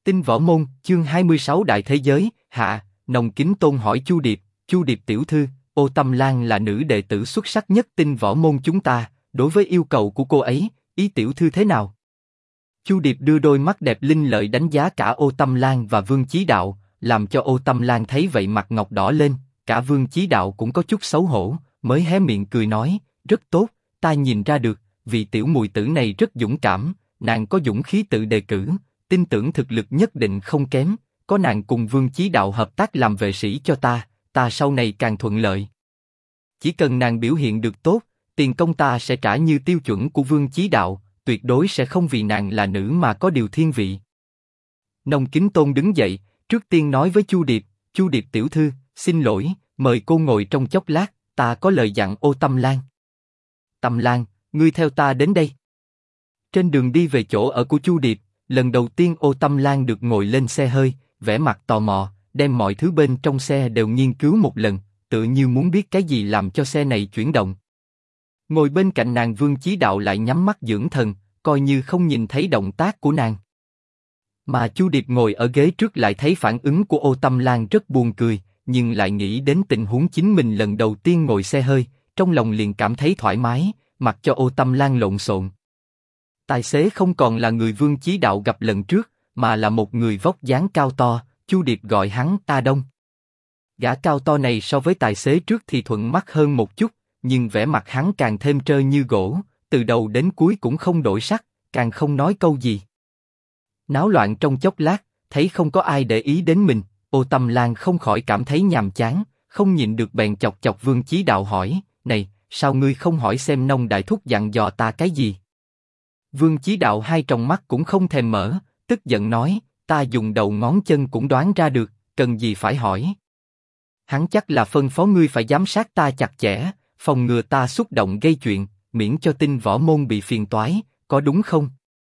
Tinh Võ Môn, chương 26 Đại Thế Giới, hạ, Nồng Kính Tôn hỏi Chu Điệp tiểu thư, Ô Tâm Lan là nữ đệ tử xuất sắc nhất Tinh Võ Môn chúng ta, đối với yêu cầu của cô ấy, ý tiểu thư thế nào? Chu Điệp đưa đôi mắt đẹp linh lợi đánh giá cả Ô Tâm Lan và Vương Chí Đạo, làm cho Ô Tâm Lan thấy vậy mặt ngọc đỏ lên, cả Vương Chí Đạo cũng có chút xấu hổ, mới hé miệng cười nói, rất tốt, ta nhìn ra được, vị tiểu mùi tử này rất dũng cảm, nàng có dũng khí tự đề cử, tin tưởng thực lực nhất định không kém, có nàng cùng Vương Chí Đạo hợp tác làm vệ sĩ cho ta sau này càng thuận lợi. Chỉ cần nàng biểu hiện được tốt, tiền công ta sẽ trả như tiêu chuẩn của Vương Chí Đạo, tuyệt đối sẽ không vì nàng là nữ mà có điều thiên vị. Nồng Kính Tôn đứng dậy, trước tiên nói với Chu Điệp tiểu thư, xin lỗi, mời cô ngồi trong chốc lát, ta có lời dặn Ô Tâm Lan. Tâm Lan, ngươi theo ta đến đây. Trên đường đi về chỗ ở của Chu Điệp, lần đầu tiên Ô Tâm Lan được ngồi lên xe hơi, vẻ mặt tò mò, đem mọi thứ bên trong xe đều nghiên cứu một lần, tự như muốn biết cái gì làm cho xe này chuyển động. Ngồi bên cạnh nàng Vương Chí Đạo lại nhắm mắt dưỡng thần, coi như không nhìn thấy động tác của nàng. Mà Chu Điệp ngồi ở ghế trước lại thấy phản ứng của Ô Tâm Lan rất buồn cười, nhưng lại nghĩ đến tình huống chính mình lần đầu tiên ngồi xe hơi, trong lòng liền cảm thấy thoải mái, mặc cho Ô Tâm Lan lộn xộn. Tài xế không còn là người Vương Chí Đạo gặp lần trước, mà là một người vóc dáng cao to, Chu Điệp gọi hắn A Đông. Gã cao to này so với tài xế trước thì thuận mắt hơn một chút, nhưng vẻ mặt hắn càng thêm trơ như gỗ, từ đầu đến cuối cũng không đổi sắc, càng không nói câu gì. Náo loạn trong chốc lát, thấy không có ai để ý đến mình, Ô Tâm Lan không khỏi cảm thấy nhàm chán, không nhịn được bèn chọc chọc Vương Chí Đạo hỏi, này, sao ngươi không hỏi xem Nông đại thúc dặn dò ta cái gì? Vương Chí Đạo hai tròng mắt cũng không thèm mở, tức giận nói, ta dùng đầu ngón chân cũng đoán ra được, cần gì phải hỏi? Hắn chắc là phân phó ngươi phải giám sát ta chặt chẽ, phòng ngừa ta xúc động gây chuyện, miễn cho Tinh Võ Môn bị phiền toái, có đúng không?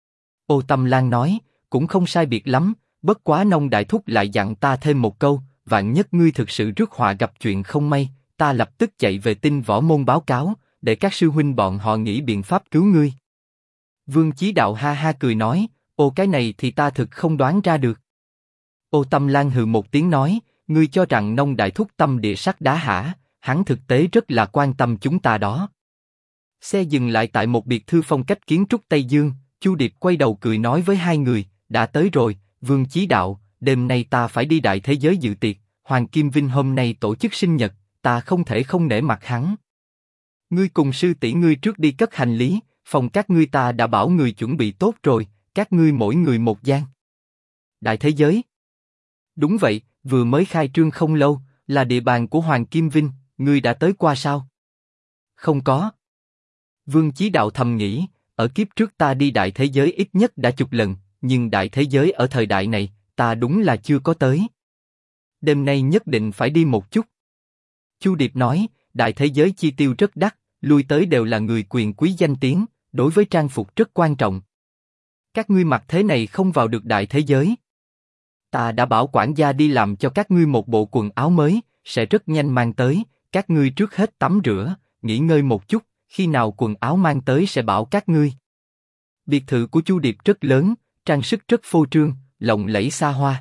Ô Tâm Lan nói, cũng không sai biệt lắm, bất quá Nông đại thúc lại dặn ta thêm một câu, vạn nhất ngươi thực sự rước họa gặp chuyện không may, ta lập tức chạy về Tinh Võ Môn báo cáo, để các sư huynh bọn họ nghĩ biện pháp cứu ngươi. Vương Chí Đạo ha ha cười nói, ô cái này thì ta thực không đoán ra được. Ô Tâm Lan hừ một tiếng nói, ngươi cho rằng Nông đại thúc tâm địa sắt đá hả? Hắn thực tế rất là quan tâm chúng ta đó. Xe dừng lại tại một biệt thự phong cách kiến trúc Tây Dương, Chu Điệp quay đầu cười nói với hai người, đã tới rồi, Vương Chí Đạo, đêm nay ta phải đi Đại Thế Giới dự tiệc, Hoàng Kim Vinh hôm nay tổ chức sinh nhật, ta không thể không nể mặt hắn. Ngươi cùng sư tỷ ngươi trước đi cất hành lý, phòng các ngươi ta đã bảo người chuẩn bị tốt rồi, các ngươi mỗi người một gian. Đại Thế Giới? Đúng vậy, vừa mới khai trương không lâu, là địa bàn của Hoàng Kim Vinh, ngươi đã tới qua sao? Không có. Vương Chí Đạo thầm nghĩ, ở kiếp trước ta đi Đại Thế Giới ít nhất đã chục lần, nhưng Đại Thế Giới ở thời đại này, ta đúng là chưa có tới. Đêm nay nhất định phải đi một chút. Chu Điệp nói, Đại Thế Giới chi tiêu rất đắt, lui tới đều là người quyền quý danh tiếng, đối với trang phục rất quan trọng. Các ngươi mặc thế này không vào được Đại Thế Giới. Ta đã bảo quản gia đi làm cho các ngươi một bộ quần áo mới, sẽ rất nhanh mang tới, các ngươi trước hết tắm rửa, nghỉ ngơi một chút, khi nào quần áo mang tới sẽ bảo các ngươi. Biệt thự của Chu Điệp rất lớn, trang sức rất phô trương, lộng lẫy xa hoa.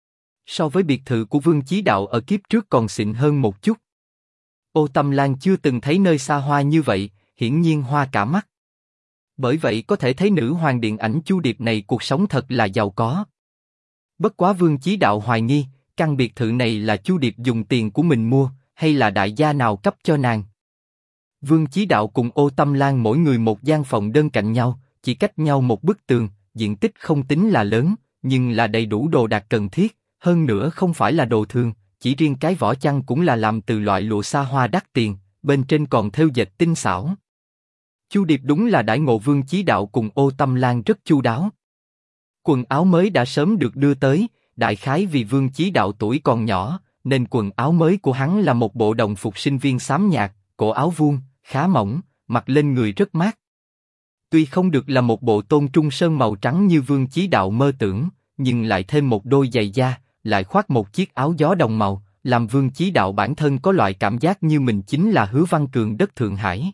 So với biệt thự của Vương Chí Đạo ở kiếp trước còn xịn hơn một chút. Ô Tâm Lan chưa từng thấy nơi xa hoa như vậy, hiển nhiên hoa cả mắt. Bởi vậy có thể thấy nữ hoàng điện ảnh Chu Điệp này cuộc sống thật là giàu có. Bất quá Vương Chí Đạo hoài nghi, căn biệt thự này là Chu Điệp dùng tiền của mình mua, hay là đại gia nào cấp cho nàng. Vương Chí Đạo cùng Ô Tâm Lan mỗi người một gian phòng đơn cạnh nhau, chỉ cách nhau một bức tường, diện tích không tính là lớn, nhưng là đầy đủ đồ đạc cần thiết, hơn nữa không phải là đồ thường, chỉ riêng cái vỏ chăn cũng là làm từ loại lụa xa hoa đắt tiền, bên trên còn thêu dệt tinh xảo. Chu Điệp đúng là đãi ngộ Vương Chí Đạo cùng Ô Tâm Lan rất chu đáo. Quần áo mới đã sớm được đưa tới, đại khái vì Vương Chí Đạo tuổi còn nhỏ, nên quần áo mới của hắn là một bộ đồng phục sinh viên xám nhạt, cổ áo vuông, khá mỏng, mặc lên người rất mát. Tuy không được là một bộ tôn trung sơn màu trắng như Vương Chí Đạo mơ tưởng, nhưng lại thêm một đôi giày da, lại khoác một chiếc áo gió đồng màu, làm Vương Chí Đạo bản thân có loại cảm giác như mình chính là Hứa Văn Cường đất Thượng Hải.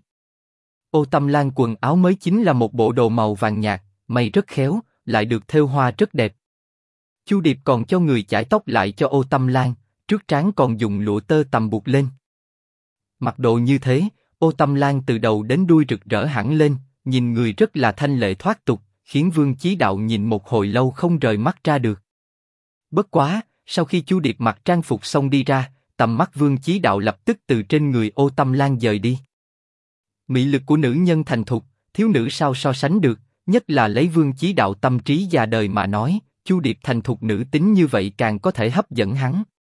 Ô Tâm Lan quần áo mới chính là một bộ đồ màu vàng nhạt, may rất khéo, lại được thêu hoa rất đẹp. Chu Điệp còn cho người chải tóc lại cho Ô Tâm Lan, trước trán còn dùng lụa tơ tằm buộc lên. Mặc đồ như thế, Ô Tâm Lan từ đầu đến đuôi rực rỡ hẳn lên, nhìn người rất là thanh lệ thoát tục, khiến Vương Chí Đạo nhìn một hồi lâu không rời mắt ra được. Bất quá, sau khi Chu Điệp mặc trang phục xong đi ra, tầm mắt Vương Chí Đạo lập tức từ trên người Ô Tâm Lan dời đi. Mị lực của nữ nhân thành thục, thiếu nữ sao so sánh được, nhất là lấy Vương Chí Đạo tâm trí già đời mà nói, Chu Điệp thành thục nữ tính như vậy càng có thể hấp dẫn hắn.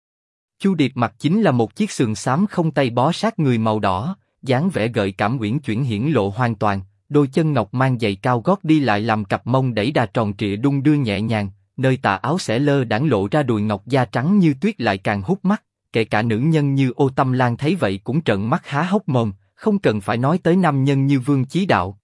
Chu Điệp mặc chính là một chiếc sườn xám không tay bó sát người màu đỏ, dáng vẻ gợi cảm uyển chuyển hiển lộ hoàn toàn, đôi chân ngọc mang giày cao gót đi lại làm cặp mông đẩy đà tròn trịa đung đưa nhẹ nhàng, nơi tà áo xẻ lơ đãng lộ ra đùi ngọc da trắng như tuyết lại càng hút mắt, kể cả nữ nhân như Ô Tâm Lan thấy vậy cũng trợn mắt há hốc mồm, không cần phải nói tới nam nhân như Vương Chí Đạo.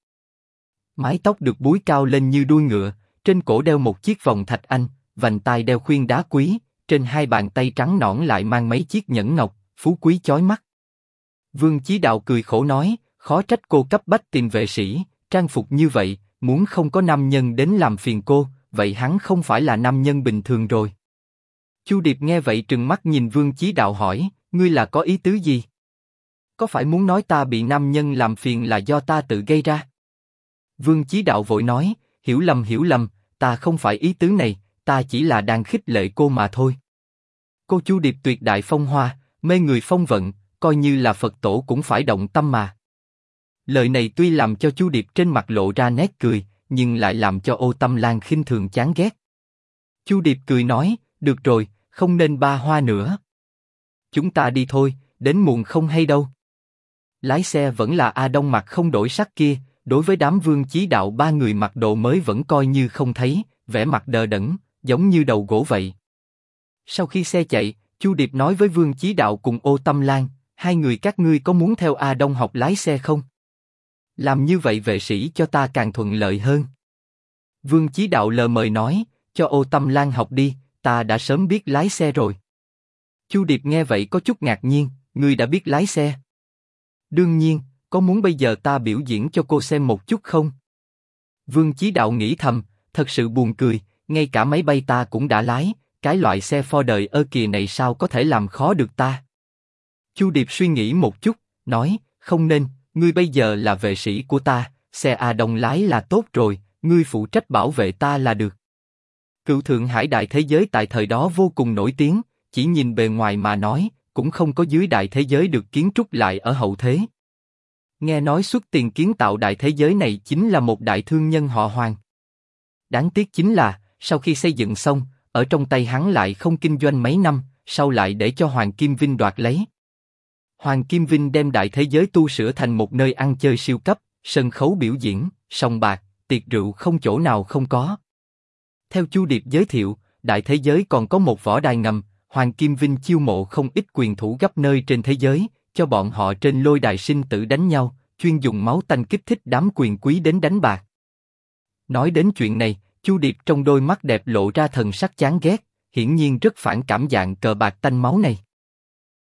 Mái tóc được búi cao lên như đuôi ngựa, trên cổ đeo một chiếc vòng thạch anh, vành tai đeo khuyên đá quý, trên hai bàn tay trắng nõn lại mang mấy chiếc nhẫn ngọc, phú quý chói mắt. Vương Chí Đạo cười khổ nói, khó trách cô cấp bách tìm vệ sĩ, trang phục như vậy, muốn không có nam nhân đến làm phiền cô, vậy hắn không phải là nam nhân bình thường rồi. Chu Điệp nghe vậy trừng mắt nhìn Vương Chí Đạo hỏi, ngươi là có ý tứ gì? Có phải muốn nói ta bị nam nhân làm phiền là do ta tự gây ra? Vương Chí Đạo vội nói, hiểu lầm, ta không phải ý tứ này, ta chỉ là đang khích lệ cô mà thôi. Cô Chu Điệp tuyệt đại phong hoa, mê người phong vận, coi như là Phật tổ cũng phải động tâm mà. Lời này tuy làm cho Chu Điệp trên mặt lộ ra nét cười, nhưng lại làm cho Ô Tâm Lan khinh thường chán ghét. Chu Điệp cười nói, được rồi, không nên ba hoa nữa. Chúng ta đi thôi, đến muộn không hay đâu. Lái xe vẫn là A Đông mặt không đổi sắc kia, đối với đám Vương Chí Đạo ba người mặc đồ mới vẫn coi như không thấy, vẻ mặt đờ đẫn, giống như đầu gỗ vậy. Sau khi xe chạy, Chu Điệp nói với Vương Chí Đạo cùng Ô Tâm Lan, hai người các ngươi có muốn theo A Đông học lái xe không? Làm như vậy vệ sĩ cho ta càng thuận lợi hơn. Vương Chí Đạo lờ mời nói, cho Ô Tâm Lan học đi, ta đã sớm biết lái xe rồi. Chu Điệp nghe vậy có chút ngạc nhiên, ngươi đã biết lái xe? Đương nhiên, có muốn bây giờ ta biểu diễn cho cô xem một chút không? Vương Chí Đạo nghĩ thầm, thật sự buồn cười, ngay cả máy bay ta cũng đã lái, cái loại xe Ford đời ơ kìa này sao có thể làm khó được ta? Chu Điệp suy nghĩ một chút, nói, không nên, ngươi bây giờ là vệ sĩ của ta, xe A Đông lái là tốt rồi, ngươi phụ trách bảo vệ ta là được. Cựu Thượng Hải đại thế giới tại thời đó vô cùng nổi tiếng, chỉ nhìn bề ngoài mà nói, cũng không có dưới đại thế giới được kiến trúc lại ở hậu thế. Nghe nói xuất tiền kiến tạo đại thế giới này chính là một đại thương nhân họ Hoàng. Đáng tiếc chính là, sau khi xây dựng xong, ở trong tay hắn lại không kinh doanh mấy năm, sau lại để cho Hoàng Kim Vinh đoạt lấy. Hoàng Kim Vinh đem đại thế giới tu sửa thành một nơi ăn chơi siêu cấp, sân khấu biểu diễn, sòng bạc, tiệc rượu không chỗ nào không có. Theo Chu Điệp giới thiệu, đại thế giới còn có một võ đài ngầm, Hoàng Kim Vinh chiêu mộ không ít quyền thủ gấp nơi trên thế giới, cho bọn họ trên lôi đài sinh tử đánh nhau, chuyên dùng máu tanh kích thích đám quyền quý đến đánh bạc. Nói đến chuyện này, Chu Điệp trong đôi mắt đẹp lộ ra thần sắc chán ghét, hiển nhiên rất phản cảm dạng cờ bạc tanh máu này.